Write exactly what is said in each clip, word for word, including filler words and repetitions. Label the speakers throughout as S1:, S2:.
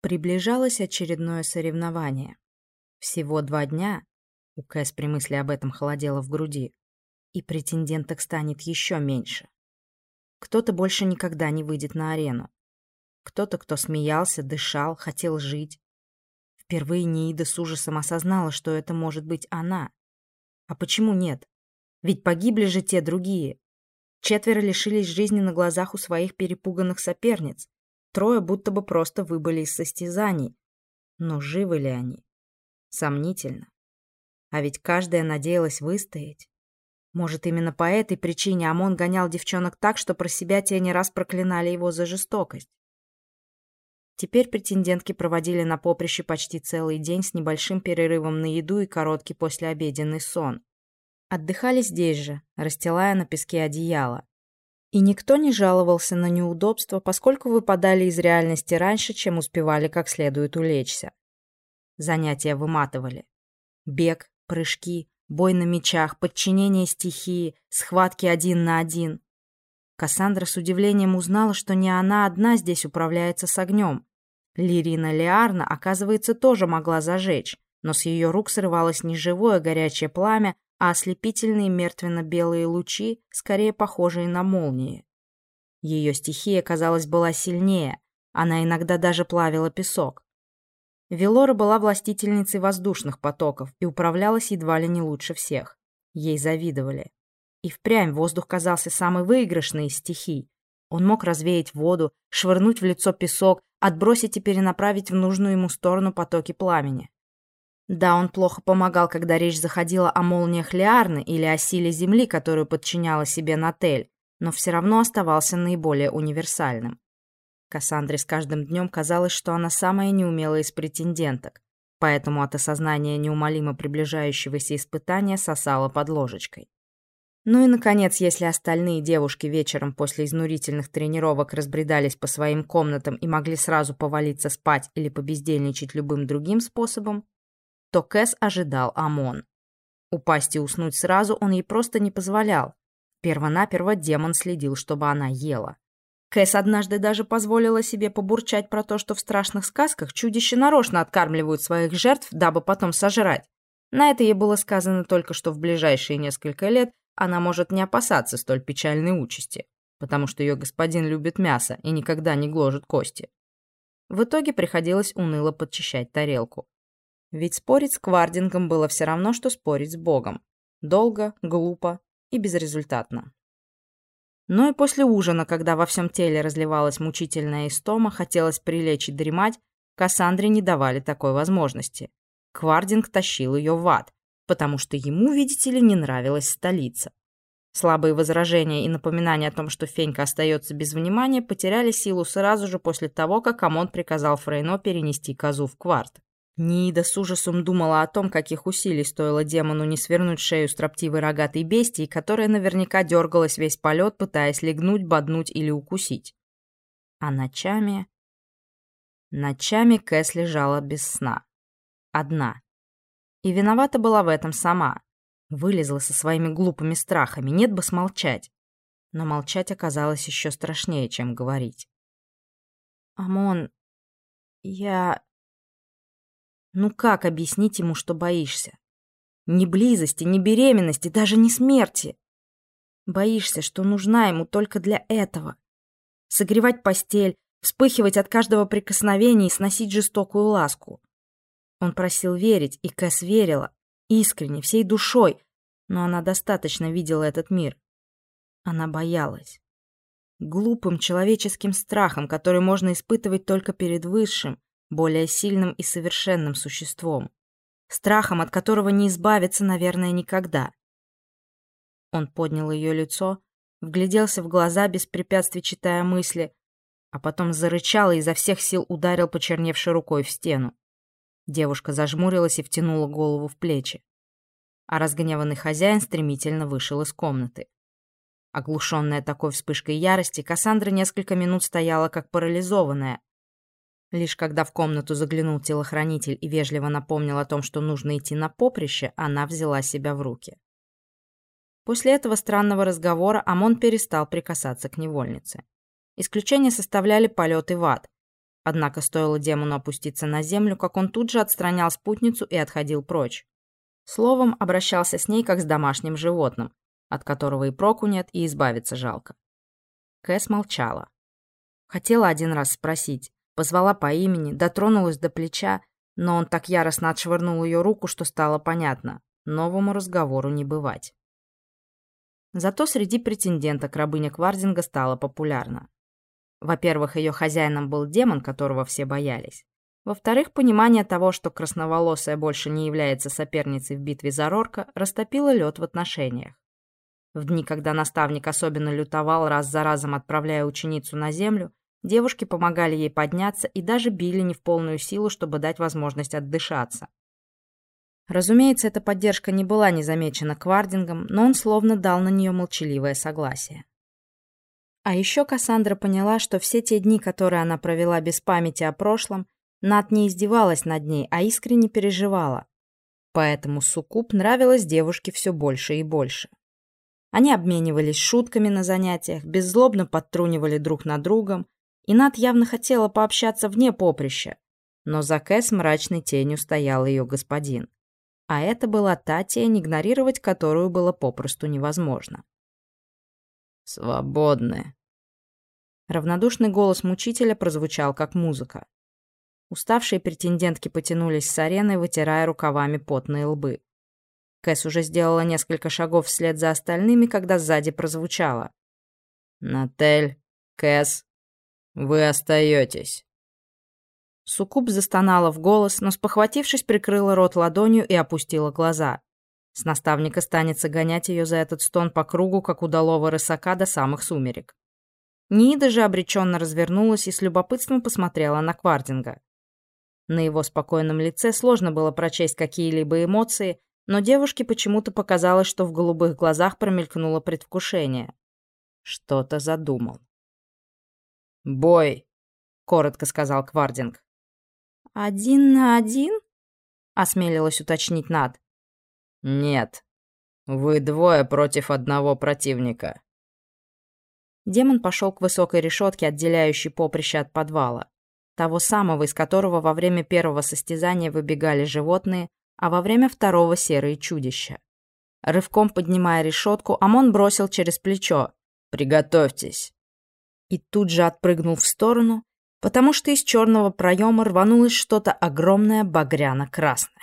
S1: Приближалось очередное соревнование. Всего два дня, у Кэс при мысли об этом холодело в груди, и претенденток станет еще меньше. Кто-то больше никогда не выйдет на арену. Кто-то, кто смеялся, дышал, хотел жить. Впервые Неида с ужасом осознала, что это может быть она. А почему нет? Ведь погибли же те другие. Четверо лишились жизни на глазах у своих перепуганных соперниц. Трое будто бы просто выбыли из состязаний. Но живы ли они? Сомнительно. А ведь каждая надеялась выстоять. Может, именно по этой причине Амон гонял девчонок так, что про себя те не раз проклинали его за жестокость. Теперь претендентки проводили на поприще почти целый день с небольшим перерывом на еду и короткий послеобеденный сон. Отдыхали здесь же, расстилая на песке одеяло. И никто не жаловался на неудобства, поскольку выпадали из реальности раньше, чем успевали как следует улечься. Занятия выматывали. Бег, прыжки, бой на мечах, подчинение стихии, схватки один на один. Кассандра с удивлением узнала, что не она одна здесь управляется с огнем. Лирина Леарна, оказывается, тоже могла зажечь, но с ее рук срывалось не живое горячее пламя, а ослепительные мертвенно-белые лучи, скорее похожие на молнии. Ее стихия, казалось, была сильнее, она иногда даже плавила песок. Велора была властительницей воздушных потоков и управлялась едва ли не лучше всех. Ей завидовали. И впрямь воздух казался самой выигрышной из стихий. Он мог развеять воду, швырнуть в лицо песок, отбросить и перенаправить в нужную ему сторону потоки пламени. Да, он плохо помогал, когда речь заходила о молниях Леарны или о силе Земли, которую подчиняла себе Натель, но все равно оставался наиболее универсальным. Кассандре с каждым днем казалось, что она самая неумелая из претенденток, поэтому от осознания неумолимо приближающегося испытания сосала под ложечкой. Ну и, наконец, если остальные девушки вечером после изнурительных тренировок разбредались по своим комнатам и могли сразу повалиться спать или побездельничать любым другим способом, то Кэс ожидал Амон. Упасть и уснуть сразу он ей просто не позволял. Первонаперво демон следил, чтобы она ела. Кэс однажды даже позволила себе побурчать про то, что в страшных сказках чудища нарочно откармливают своих жертв, дабы потом сожрать. На это ей было сказано только, что в ближайшие несколько лет она может не опасаться столь печальной участи, потому что ее господин любит мясо и никогда не гложет кости. В итоге приходилось уныло подчищать тарелку. Ведь спорить с Квардингом было все равно, что спорить с Богом. Долго, глупо и безрезультатно. Но и после ужина, когда во всем теле разливалась мучительная истома, хотелось прилечь и дремать, Кассандре не давали такой возможности. Квардинг тащил ее в ад, потому что ему, видите ли, не нравилась столица. Слабые возражения и напоминания о том, что Фенька остается без внимания, потеряли силу сразу же после того, как Амон приказал Фрейно перенести козу в Кварт. Ниида с ужасом думала о том, каких усилий стоило демону не свернуть шею строптивой рогатой бестии, которая наверняка дергалась весь полет, пытаясь легнуть, боднуть или укусить. А ночами... Ночами Кэс лежала без сна. Одна. И виновата была в этом сама. Вылезла со своими глупыми страхами, нет бы смолчать. Но молчать оказалось еще страшнее, чем говорить. «Амон, я...» Ну как объяснить ему, что боишься? Ни близости, ни беременности, даже не смерти. Боишься, что нужна ему только для этого. Согревать постель, вспыхивать от каждого прикосновения и сносить жестокую ласку. Он просил верить, и Кэс верила, искренне, всей душой, но она достаточно видела этот мир. Она боялась. Глупым человеческим страхом, который можно испытывать только перед высшим, более сильным и совершенным существом. Страхом, от которого не избавиться, наверное, никогда. Он поднял ее лицо, вгляделся в глаза, без препятствий читая мысли, а потом зарычал и изо всех сил ударил почерневшей рукой в стену. Девушка зажмурилась и втянула голову в плечи. А разгневанный хозяин стремительно вышел из комнаты. Оглушенная такой вспышкой ярости, Кассандра несколько минут стояла как парализованная. Лишь когда в комнату заглянул телохранитель и вежливо напомнил о том, что нужно идти на поприще, она взяла себя в руки. После этого странного разговора Амон перестал прикасаться к невольнице. Исключение составляли полеты в ад. Однако стоило демону опуститься на землю, как он тут же отстранял спутницу и отходил прочь. Словом, обращался с ней как с домашним животным, от которого и проку нет, и избавиться жалко. Кэс молчала. Хотела один раз спросить, позвала по имени, дотронулась до плеча, но он так яростно отшвырнул ее руку, что стало понятно. Новому разговору не бывать. Зато среди претенденток рабыня Квардинга стала популярна. Во-первых, ее хозяином был демон, которого все боялись. Во-вторых, понимание того, что красноволосая больше не является соперницей в битве за Рорка, растопило лед в отношениях. В дни, когда наставник особенно лютовал, раз за разом отправляя ученицу на землю, девушки помогали ей подняться и даже били не в полную силу, чтобы дать возможность отдышаться. Разумеется, эта поддержка не была незамечена Квардингом, но он словно дал на нее молчаливое согласие. А еще Кассандра поняла, что все те дни, которые она провела без памяти о прошлом, Нат не издевалась над ней, а искренне переживала. Поэтому суккуб нравилась девушке все больше и больше. Они обменивались шутками на занятиях, беззлобно подтрунивали друг над другом, и Нат явно хотела пообщаться вне поприща, но за Кэс мрачной тенью стоял ее господин. А это была та тень, игнорировать которую было попросту невозможно.
S2: «Свободны».
S1: Равнодушный голос мучителя прозвучал как музыка. Уставшие претендентки потянулись с арены, вытирая рукавами потные лбы. Кэс уже сделала несколько шагов вслед за остальными, когда сзади прозвучало:
S2: «Натель, Кэс, вы остаетесь».
S1: Суккуб застонала в голос, но, спохватившись, прикрыла рот ладонью и опустила глаза. С наставника станется гонять ее за этот стон по кругу, как удалого рысака до самых сумерек. Ниида же обреченно развернулась и с любопытством посмотрела на Квардинга. На его спокойном лице сложно было прочесть какие-либо эмоции, но девушке почему-то показалось, что в голубых глазах промелькнуло предвкушение. Что-то задумал.
S2: «Бой»,
S1: — коротко сказал Квардинг. «Один на один?» — осмелилась уточнить Нат.
S2: «Нет, вы двое против одного противника».
S1: Демон пошел к высокой решетке, отделяющей поприще от подвала. Того самого, из которого во время первого состязания выбегали животные, а во время второго — серые чудища. Рывком поднимая решетку, Амон бросил через плечо:
S2: «Приготовьтесь!»
S1: и тут же отпрыгнул в сторону, потому что из черного проема рванулось что-то огромное багряно-красное.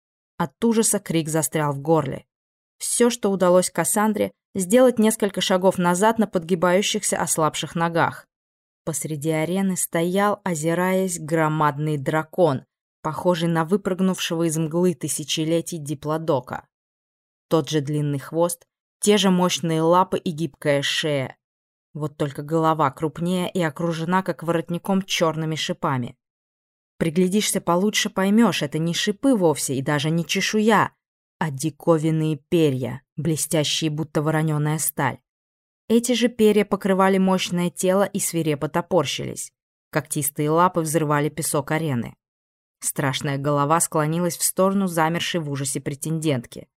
S1: От ужаса крик застрял в горле. Все, что удалось Кассандре, сделать несколько шагов назад на подгибающихся ослабших ногах. Посреди арены стоял, озираясь, громадный дракон, похожий на выпрыгнувшего из мглы тысячелетий диплодока. Тот же длинный хвост, те же мощные лапы и гибкая шея. Вот только голова крупнее и окружена, как воротником, черными шипами. Приглядишься получше, поймешь, это не шипы вовсе и даже не чешуя, а диковинные перья, блестящие, будто вороненая сталь. Эти же перья покрывали мощное тело и свирепо топорщились. Когтистые лапы взрывали песок арены. Страшная голова склонилась в сторону замершей в ужасе претендентки.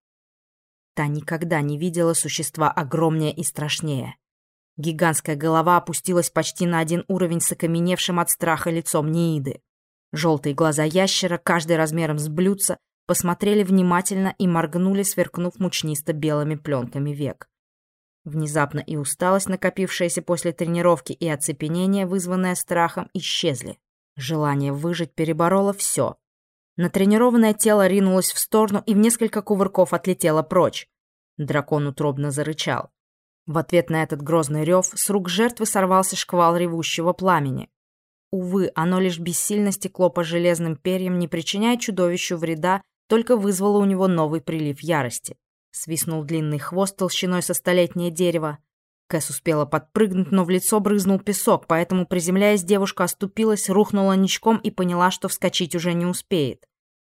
S1: Та никогда не видела существа огромнее и страшнее. Гигантская голова опустилась почти на один уровень с окаменевшим от страха лицом Нииды. Желтые глаза ящера, каждый размером с блюдца, посмотрели внимательно и моргнули, сверкнув мучнисто-белыми пленками век. Внезапно и усталость, накопившаяся после тренировки, и оцепенение, вызванное страхом, исчезли. Желание выжить перебороло все. Натренированное тело ринулось в сторону и в несколько кувырков отлетело прочь. Дракон утробно зарычал. В ответ на этот грозный рев с рук жертвы сорвался шквал ревущего пламени. Увы, оно лишь бессильно стекло по железным перьям, не причиняя чудовищу вреда, только вызвало у него новый прилив ярости. Свистнул длинный хвост толщиной со столетнее дерево. Кэс успела подпрыгнуть, но в лицо брызнул песок, поэтому, приземляясь, девушка оступилась, рухнула ничком и поняла, что вскочить уже не успеет.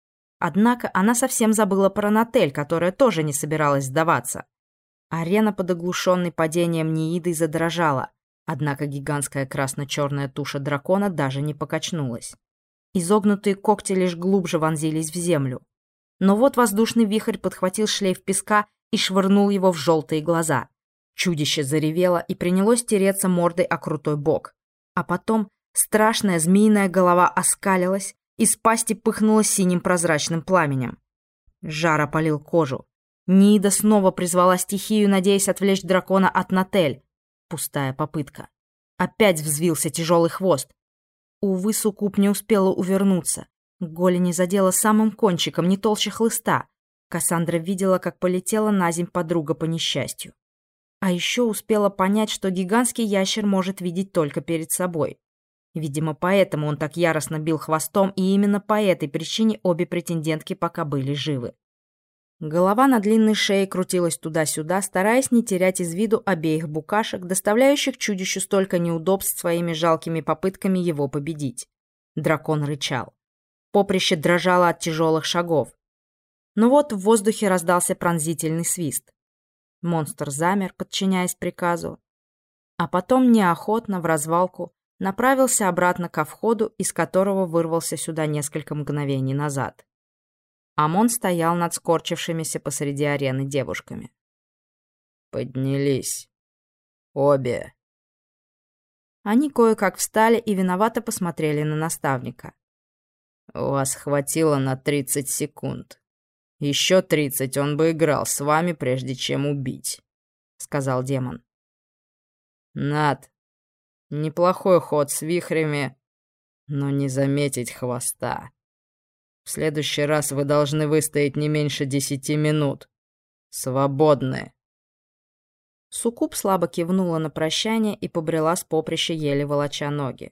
S1: Однако она совсем забыла про Натель, которая тоже не собиралась сдаваться. Арена под оглушенной падением Ниидой задрожала, однако гигантская красно-черная туша дракона даже не покачнулась. Изогнутые когти лишь глубже вонзились в землю. Но вот воздушный вихрь подхватил шлейф песка и швырнул его в желтые глаза. Чудище заревело и принялось тереться мордой о крутой бок. А потом Страшная змеиная голова оскалилась, из пасти пыхнула синим прозрачным пламенем. Жар опалил кожу. Ниида снова призвала стихию, надеясь отвлечь дракона от Натель. Пустая попытка. Опять взвился тяжелый хвост. Увы, суккуб не успела увернуться. Голени задела самым кончиком, не толще хлыста. Кассандра видела, как полетела наземь подруга по несчастью. А еще успела понять, что гигантский ящер может видеть только перед собой. Видимо, поэтому он так яростно бил хвостом, и именно по этой причине обе претендентки пока были живы. Голова на длинной шее крутилась туда-сюда, стараясь не терять из виду обеих букашек, доставляющих чудищу столько неудобств своими жалкими попытками его победить. Дракон рычал. Поприще дрожало от тяжелых шагов. Но вот в воздухе раздался пронзительный свист. Монстр замер, подчиняясь приказу, а потом неохотно в развалку направился обратно ко входу, из которого вырвался сюда несколько мгновений назад. Амон стоял над скорчившимися посреди арены девушками.
S2: «Поднялись. Обе».
S1: Они кое-как встали и виновато посмотрели на наставника.
S2: «Вас хватило на тридцать секунд. Еще тридцать он бы играл с вами, прежде чем убить», — сказал демон. «Над, неплохой ход с вихрями, но не заметить хвоста. В следующий раз вы должны выстоять не меньше десяти минут. Свободны».
S1: Суккуб слабо кивнула на прощание и побрела с поприща, еле волоча ноги.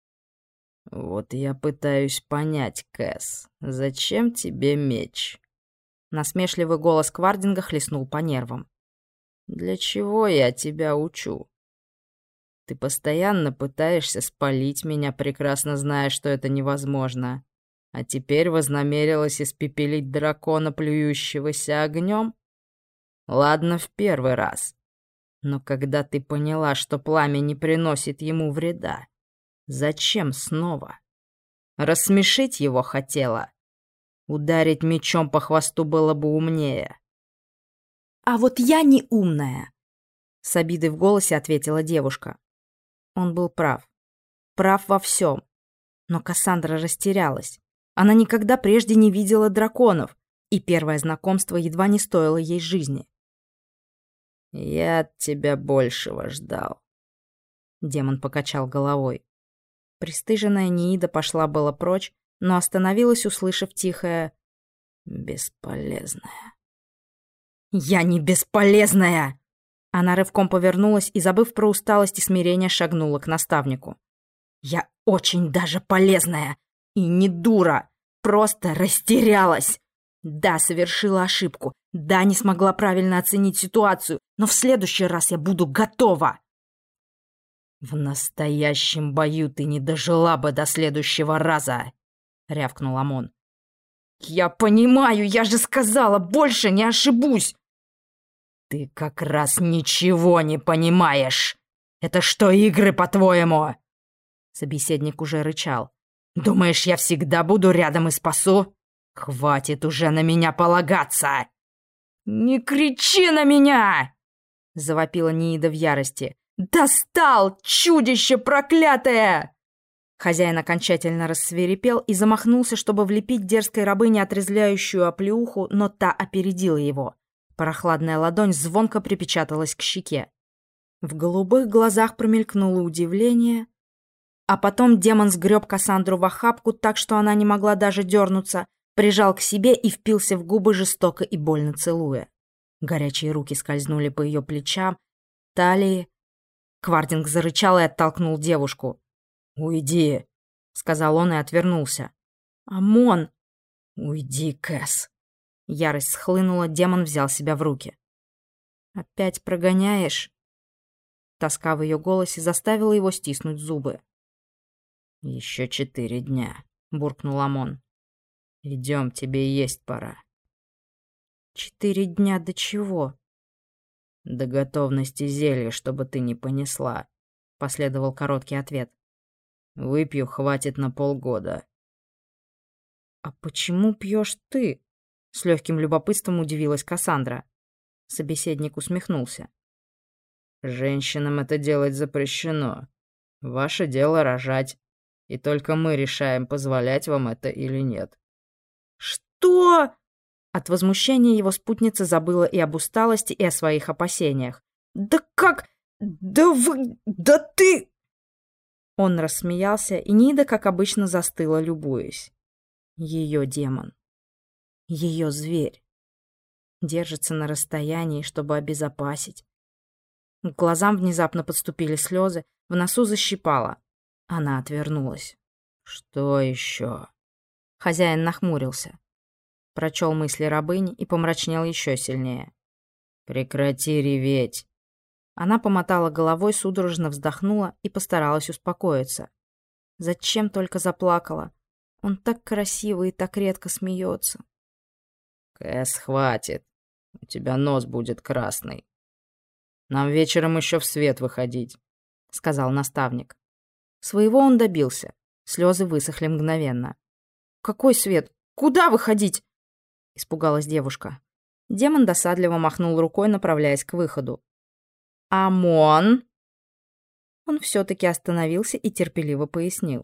S2: «Вот я пытаюсь понять, Кэс, зачем тебе меч?»
S1: Насмешливый голос Квардинга хлестнул по нервам.
S2: «Для чего я тебя учу? Ты постоянно пытаешься спалить меня, прекрасно зная, что это невозможно. А теперь вознамерилась испепелить дракона, плюющегося огнем? Ладно, в первый раз. Но когда ты поняла, что пламя не приносит ему вреда, зачем снова? Рассмешить его хотела? Ударить мечом по хвосту было бы умнее».
S1: «А вот я не умная», — с обидой в голосе ответила девушка. Он был прав. Прав во всем. Но Кассандра растерялась. Она никогда прежде не видела драконов, и первое знакомство едва не стоило ей жизни.
S2: «Я от тебя большего ждал», —
S1: демон покачал головой. Пристыженная Ниида пошла было прочь, но остановилась, услышав тихое «бесполезная». «Я не бесполезная!» Она рывком повернулась и, забыв про усталость и смирение, шагнула к наставнику. «Я очень даже полезная! И не дура! Просто растерялась! Да, совершила ошибку, да, не смогла правильно оценить ситуацию, но в следующий раз я буду готова!» «В настоящем бою ты не дожила бы до следующего раза!» — рявкнул Амон. «Я понимаю, я же сказала, больше не ошибусь!» «Ты как раз ничего не понимаешь! Это что, игры, по-твоему?» Собеседник уже рычал. «Думаешь, я всегда буду рядом и спасу? Хватит уже на меня полагаться!» «Не кричи на меня!» — завопила Ниида в ярости. «Достал, чудище проклятое!» Хозяин окончательно рассвирепел и замахнулся, чтобы влепить дерзкой рабыне отрезвляющую оплеуху, но та опередила его. Прохладная ладонь звонко припечаталась к щеке. В голубых глазах промелькнуло удивление, а потом демон сгреб Кассандру в охапку так, что она не могла даже дернуться, прижал к себе и впился в губы, жестоко и больно целуя. Горячие руки скользнули по ее плечам, талии. Квардинг зарычал и оттолкнул девушку. «Уйди», — сказал он и отвернулся. «Амон!» «Уйди, Кэс!» Ярость схлынула, демон взял себя в руки. «Опять прогоняешь?» Тоска в ее голосе заставила его стиснуть зубы. «Еще четыре дня», — буркнул Амон. «Идем, тебе есть пора». «Четыре дня до чего?» «До готовности зелья, чтобы ты не понесла», — последовал короткий ответ. «Выпью, хватит на полгода». «А почему пьешь ты?» — с легким любопытством удивилась Кассандра. Собеседник усмехнулся. «Женщинам это делать запрещено. Ваше дело рожать,
S2: И только мы решаем, позволять вам это или нет».
S1: «Что?» От возмущения его спутница забыла и об усталости, и о своих опасениях. «Да как? Да вы... Да ты...» Он рассмеялся, и Нида, как обычно, застыла, любуясь. Ее демон. Ее зверь. Держится на расстоянии, чтобы обезопасить. К глазам внезапно подступили слезы, в носу защипало. Она отвернулась.
S2: «Что еще?»
S1: Хозяин нахмурился. Прочел мысли рабыни и помрачнел еще сильнее.
S2: «Прекрати реветь!»
S1: Она помотала головой, судорожно вздохнула и постаралась успокоиться. Зачем только заплакала? Он так красиво и так редко смеется.
S2: «Кэс, хватит. У тебя нос будет красный. Нам вечером еще в свет выходить», — сказал наставник.
S1: Своего он добился. Слезы высохли мгновенно. «Какой свет? Куда выходить?» — испугалась девушка. Демон досадливо махнул рукой, направляясь к выходу. «Амон!» Он все-таки остановился и терпеливо пояснил.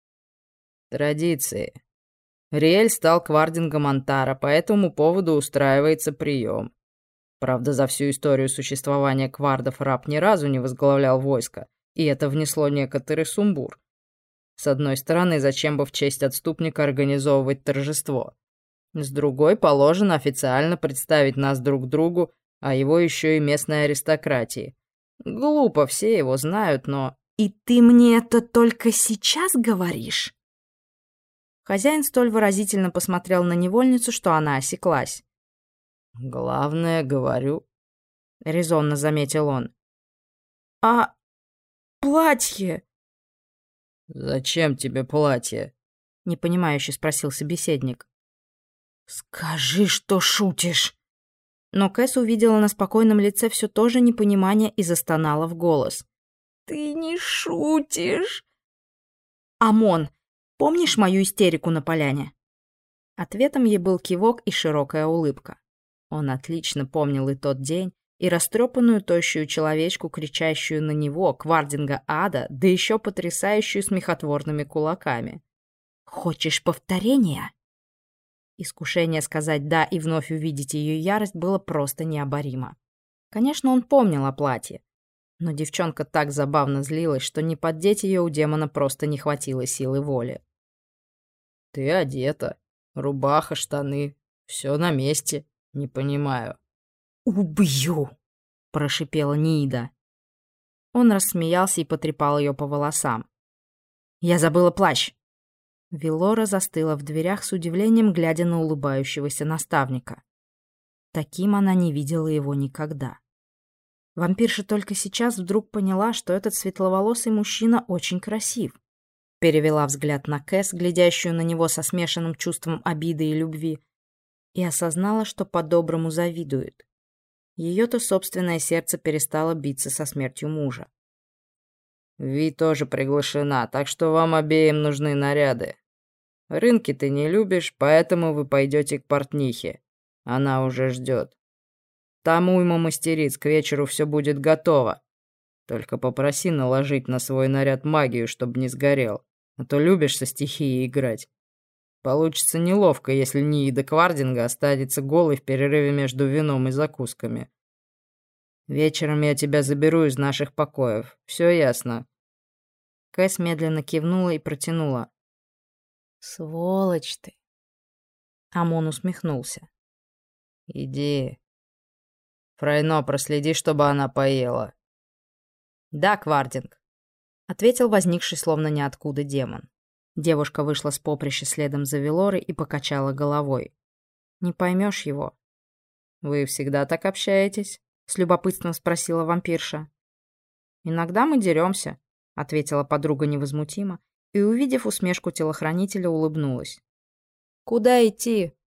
S2: «Традиции. Риэль стал квардингом Антара, по этому поводу устраивается прием. Правда, за всю историю существования квардов раб ни разу не возглавлял войско, и это внесло некоторый сумбур. С одной стороны, зачем бы в честь отступника организовывать торжество? С другой, положено официально представить нас друг другу, а его еще и местной аристократии. Глупо, все его знают, но...»
S1: «И ты мне это только сейчас говоришь?» Хозяин столь выразительно посмотрел на невольницу, что она осеклась.
S2: «Главное, говорю»,
S1: — резонно заметил он. «А платье?»
S2: «Зачем тебе платье?»
S1: — непонимающе спросил собеседник. «Скажи, что шутишь!» Но Кэс увидела на спокойном лице все то же непонимание и застонала в голос. «Ты не шутишь!» «Амон, помнишь мою истерику на поляне?» Ответом ей был кивок и широкая улыбка. Он отлично помнил и тот день, и растрепанную тощую человечку, кричащую на него, квардинга ада, да еще потрясающую смехотворными кулаками. «Хочешь повторения?» Искушение сказать «да» и вновь увидеть ее ярость было просто необоримо. Конечно, он помнил о платье, но девчонка так забавно злилась, что не поддеть ее у демона просто не хватило силы воли.
S2: «Ты одета. Рубаха, штаны. Все на месте. Не понимаю».
S1: «Убью!» — прошипела Нида. Он рассмеялся и потрепал ее по волосам. «Я забыла плащ!» Велора застыла в дверях с удивлением, глядя на улыбающегося наставника. Таким она не видела его никогда. Вампирша только сейчас вдруг поняла, что этот светловолосый мужчина очень красив. Перевела взгляд на Кэс, глядящую на него со смешанным чувством обиды и любви, и осознала, что по-доброму завидует. Ее-то собственное сердце перестало биться со смертью мужа.
S2: «Ви тоже приглашена, так что вам обеим нужны наряды. Рынки ты не любишь, поэтому вы пойдете к портнихе. Она уже ждет. Там уйма мастериц, к вечеру все будет готово. Только попроси наложить на свой наряд магию, чтобы не сгорел, а то любишь со стихией играть. Получится неловко, если Ниида Квардинга останется голой в перерыве между вином и закусками. Вечером я тебя заберу из наших покоев. Все ясно?»
S1: Кэс медленно кивнула и протянула. «Сволочь ты!» Амон усмехнулся.
S2: «Иди. Фрайно, проследи, чтобы она поела».
S1: «Да, Квардинг», — ответил возникший словно ниоткуда демон. Девушка вышла с поприща следом за Велорой и покачала головой. «Не поймешь его».
S2: «Вы всегда так общаетесь?»
S1: — с любопытством спросила вампирша. «Иногда мы деремся», — ответила подруга невозмутимо и, увидев усмешку телохранителя, улыбнулась. «Куда идти?»